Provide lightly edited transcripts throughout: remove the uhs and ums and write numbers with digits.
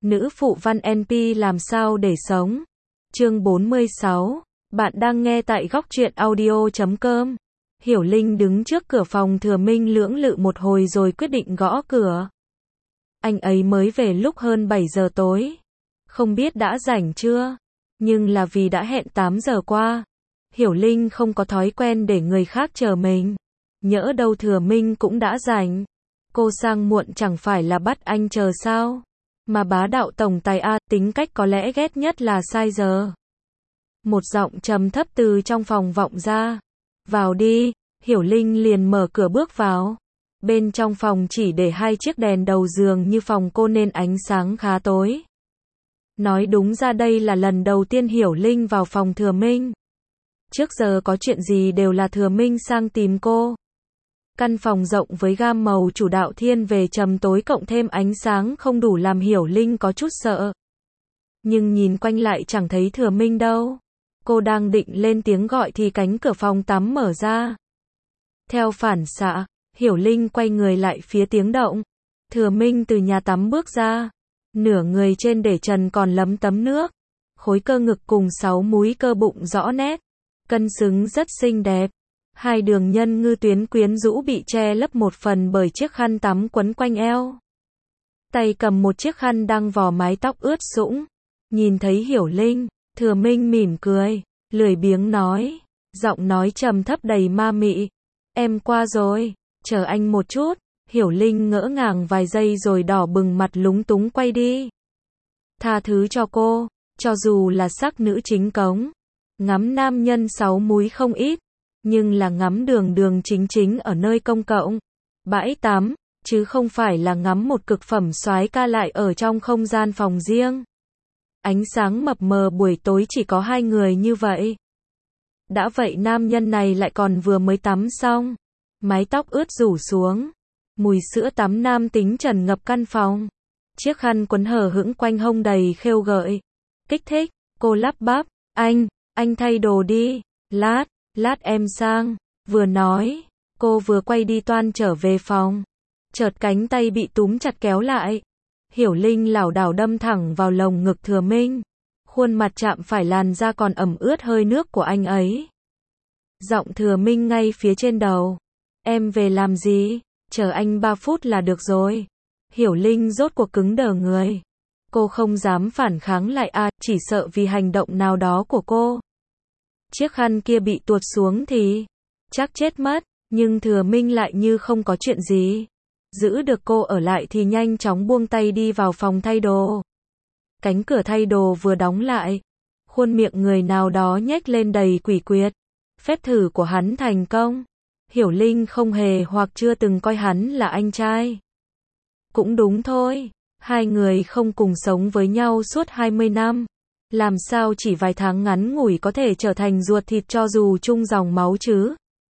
Nữ phụ văn NP làm sao để sống. Chương 46. Bạn đang nghe tại góc truyện audio.com. Hiểu Linh đứng trước cửa phòng Thừa Minh lưỡng lự một hồi rồi quyết định gõ cửa. Anh ấy mới về lúc hơn 7 giờ tối. Không biết đã rảnh chưa? Nhưng là vì đã hẹn 8 giờ qua. Hiểu Linh không có thói quen để người khác chờ mình. Nhỡ đâu Thừa Minh cũng đã rảnh. Cô sang muộn chẳng phải là bắt anh chờ sao? Mà bá đạo tổng tài A, tính cách có lẽ ghét nhất là sai giờ. Một giọng trầm thấp từ trong phòng vọng ra. Vào đi. Hiểu Linh liền mở cửa bước vào. Bên trong phòng chỉ để 2 chiếc đèn đầu giường, như phòng cô nên ánh sáng khá tối. Nói đúng ra đây là lần đầu tiên Hiểu Linh vào phòng Thừa Minh. Trước giờ có chuyện gì đều là Thừa Minh sang tìm cô. Căn phòng rộng với gam màu chủ đạo thiên về trầm tối cộng thêm ánh sáng không đủ làm Hiểu Linh có chút sợ. Nhưng nhìn quanh lại chẳng thấy Thừa Minh đâu. Cô đang định lên tiếng gọi thì cánh cửa phòng tắm mở ra. Theo phản xạ, Hiểu Linh quay người lại phía tiếng động. Thừa Minh từ nhà tắm bước ra. Nửa người trên để trần còn lấm tấm nước. Khối cơ ngực cùng 6 múi cơ bụng rõ nét. Cân xứng rất xinh đẹp. 2 đường nhân ngư tuyến quyến rũ bị che lấp một phần bởi chiếc khăn tắm quấn quanh eo. Tay cầm một chiếc khăn đang vò mái tóc ướt sũng. Nhìn thấy Hiểu Linh, Thừa Minh mỉm cười, lười biếng nói, giọng nói trầm thấp đầy ma mị. Em qua rồi, chờ anh một chút. Hiểu Linh ngỡ ngàng vài giây rồi đỏ bừng mặt lúng túng quay đi. Tha thứ cho cô, cho dù là sắc nữ chính cống. Ngắm nam nhân 6 múi không ít. Nhưng là ngắm đường đường chính chính ở nơi công cộng, bãi tắm, chứ không phải là ngắm một cực phẩm soái ca lại ở trong không gian phòng riêng. Ánh sáng mập mờ buổi tối chỉ có 2 người như vậy. Đã vậy nam nhân này lại còn vừa mới tắm xong, mái tóc ướt rủ xuống, mùi sữa tắm nam tính tràn ngập căn phòng. Chiếc khăn quấn hở hững quanh hông đầy khêu gợi, kích thích. Cô lắp bắp, anh thay đồ đi, lát em sang. Vừa nói, cô vừa quay đi toan trở về phòng. Chợt cánh tay bị túm chặt kéo lại. Hiểu Linh lảo đảo đâm thẳng vào lồng ngực Thừa Minh. Khuôn mặt chạm phải làn da còn ẩm ướt hơi nước của anh ấy. Giọng Thừa Minh ngay phía trên đầu. Em về làm gì? Chờ anh 3 phút là được rồi. Hiểu Linh rốt cuộc cứng đờ người. Cô không dám phản kháng lại chỉ sợ vì hành động nào đó của cô. Chiếc khăn kia bị tuột xuống thì chắc chết mất, nhưng Thừa Minh lại như không có chuyện gì. Giữ được cô ở lại thì nhanh chóng buông tay đi vào phòng thay đồ. Cánh cửa thay đồ vừa đóng lại, khuôn miệng người nào đó nhếch lên đầy quỷ quyệt. Phép thử của hắn thành công. Hiểu Linh không hề hoặc chưa từng coi hắn là anh trai. Cũng đúng thôi, 2 người không cùng sống với nhau suốt 20 năm. Làm sao chỉ vài tháng ngắn ngủi có thể trở thành ruột thịt cho dù chung dòng máu chứ?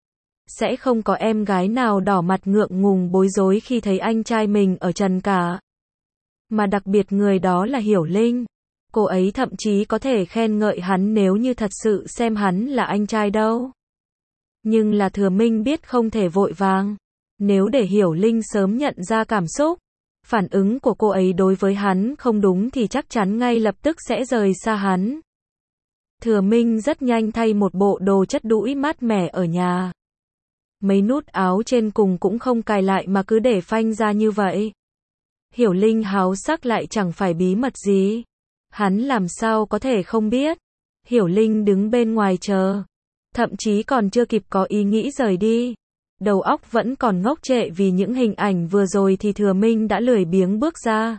Sẽ không có em gái nào đỏ mặt ngượng ngùng bối rối khi thấy anh trai mình ở trần cả. Mà đặc biệt người đó là Hiểu Linh. Cô ấy thậm chí có thể khen ngợi hắn nếu như thật sự xem hắn là anh trai đâu. Nhưng là Thừa Minh biết không thể vội vàng. Nếu để Hiểu Linh sớm nhận ra cảm xúc, phản ứng của cô ấy đối với hắn không đúng thì chắc chắn ngay lập tức sẽ rời xa hắn. Thừa Minh rất nhanh thay một bộ đồ chất đũi mát mẻ ở nhà. Mấy nút áo trên cùng cũng không cài lại mà cứ để phanh ra như vậy. Hiểu Linh háo sắc lại chẳng phải bí mật gì. Hắn làm sao có thể không biết. Hiểu Linh đứng bên ngoài chờ. Thậm chí còn chưa kịp có ý nghĩ rời đi. Đầu óc vẫn còn ngốc trệ vì những hình ảnh vừa rồi thì Thừa Minh đã lười biếng bước ra.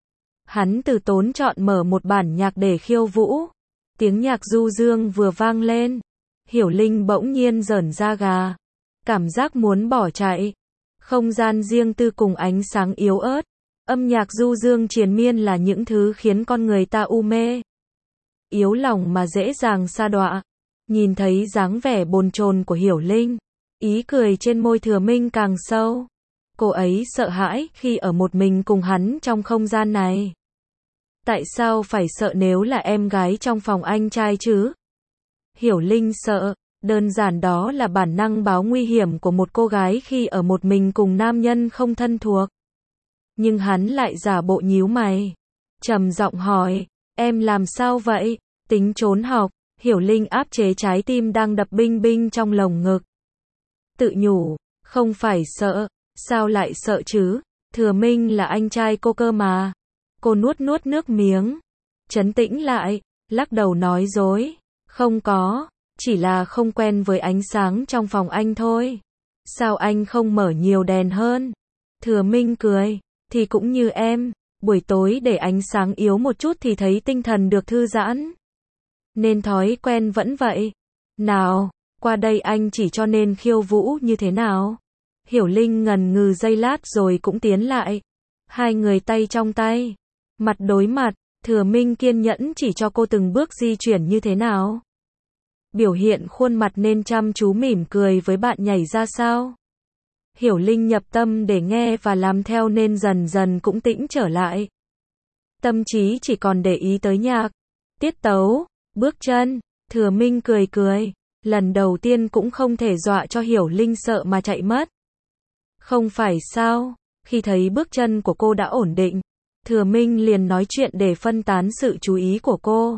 Hắn từ tốn chọn mở một bản nhạc để khiêu vũ. Tiếng nhạc du dương vừa vang lên. Hiểu Linh bỗng nhiên rởn da gà. Cảm giác muốn bỏ chạy. Không gian riêng tư cùng ánh sáng yếu ớt. Âm nhạc du dương triền miên là những thứ khiến con người ta u mê. Yếu lòng mà dễ dàng sa đọa. Nhìn thấy dáng vẻ bồn chồn của Hiểu Linh. Ý cười trên môi Thừa Minh càng sâu. Cô ấy sợ hãi khi ở một mình cùng hắn trong không gian này. Tại sao phải sợ nếu là em gái trong phòng anh trai chứ? Hiểu Linh sợ, đơn giản đó là bản năng báo nguy hiểm của một cô gái khi ở một mình cùng nam nhân không thân thuộc. Nhưng hắn lại giả bộ nhíu mày. trầm giọng hỏi, em làm sao vậy? Tính trốn học. Hiểu Linh áp chế trái tim đang đập binh binh trong lồng ngực. Tự nhủ, không phải sợ, sao lại sợ chứ? Thừa Minh là anh trai cô cơ mà. Cô nuốt nuốt nước miếng, trấn tĩnh lại, lắc đầu nói dối, không có, chỉ là không quen với ánh sáng trong phòng anh thôi. Sao anh không mở nhiều đèn hơn? Thừa Minh cười, thì cũng như em, buổi tối để ánh sáng yếu một chút thì thấy tinh thần được thư giãn. Nên thói quen vẫn vậy. Nào, qua đây anh chỉ cho nên khiêu vũ như thế nào. Hiểu Linh ngần ngừ giây lát rồi cũng tiến lại. Hai người tay trong tay, mặt đối mặt, Thừa Minh kiên nhẫn chỉ cho cô từng bước di chuyển như thế nào. Biểu hiện khuôn mặt nên chăm chú mỉm cười với bạn nhảy ra sao. Hiểu Linh nhập tâm để nghe và làm theo nên dần dần cũng tĩnh trở lại. Tâm trí chỉ còn để ý tới nhạc, tiết tấu, bước chân. Thừa Minh cười cười, lần đầu tiên cũng không thể dọa cho Hiểu Linh sợ mà chạy mất. Không phải sao, khi thấy bước chân của cô đã ổn định, Thừa Minh liền nói chuyện để phân tán sự chú ý của cô.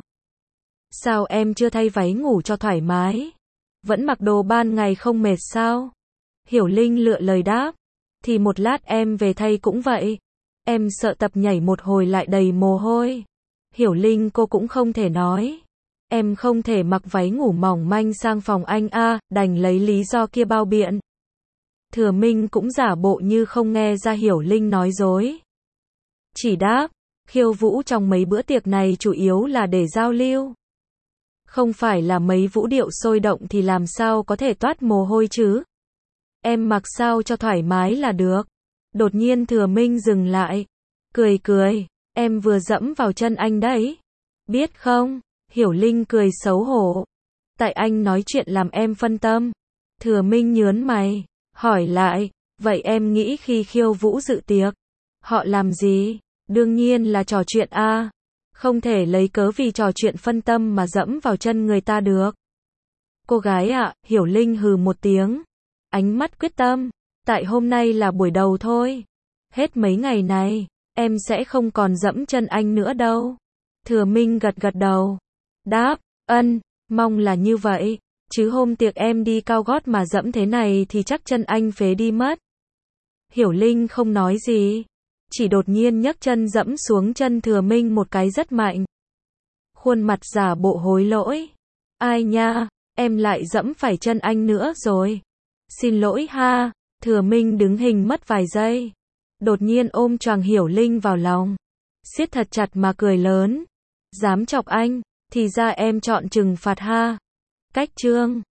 Sao em chưa thay váy ngủ cho thoải mái? Vẫn mặc đồ ban ngày không mệt sao? Hiểu Linh lựa lời đáp, thì một lát em về thay cũng vậy. Em sợ tập nhảy một hồi lại đầy mồ hôi. Hiểu Linh cô cũng không thể nói. Em không thể mặc váy ngủ mỏng manh sang phòng anh a, đành lấy lý do kia bao biện. Thừa Minh cũng giả bộ như không nghe ra Hiểu Linh nói dối. Chỉ đáp, khiêu vũ trong mấy bữa tiệc này chủ yếu là để giao lưu. Không phải là mấy vũ điệu sôi động thì làm sao có thể toát mồ hôi chứ. Em mặc sao cho thoải mái là được. Đột nhiên Thừa Minh dừng lại, cười cười, em vừa dẫm vào chân anh đấy. Biết không? Hiểu Linh cười xấu hổ. Tại anh nói chuyện làm em phân tâm. Thừa Minh nhớn mày, hỏi lại, vậy em nghĩ khi khiêu vũ dự tiệc, họ làm gì? Đương nhiên là trò chuyện a. Không thể lấy cớ vì trò chuyện phân tâm mà dẫm vào chân người ta được. Cô gái ạ, Hiểu Linh hừ một tiếng. Ánh mắt quyết tâm, tại hôm nay là buổi đầu thôi. Hết mấy ngày này, em sẽ không còn dẫm chân anh nữa đâu. Thừa Minh gật gật đầu. Đáp, mong là như vậy. Chứ hôm tiệc em đi cao gót mà dẫm thế này thì chắc chân anh phế đi mất. Hiểu Linh không nói gì, chỉ đột nhiên nhấc chân dẫm xuống chân Thừa Minh một cái rất mạnh. Khuôn mặt giả bộ hối lỗi. Ai nha, em lại dẫm phải chân anh nữa rồi. Xin lỗi ha. Thừa Minh đứng hình mất vài giây. Đột nhiên ôm choàng Hiểu Linh vào lòng, siết thật chặt mà cười lớn. Dám chọc anh, thì ra em chọn trừng phạt ha. Cách chương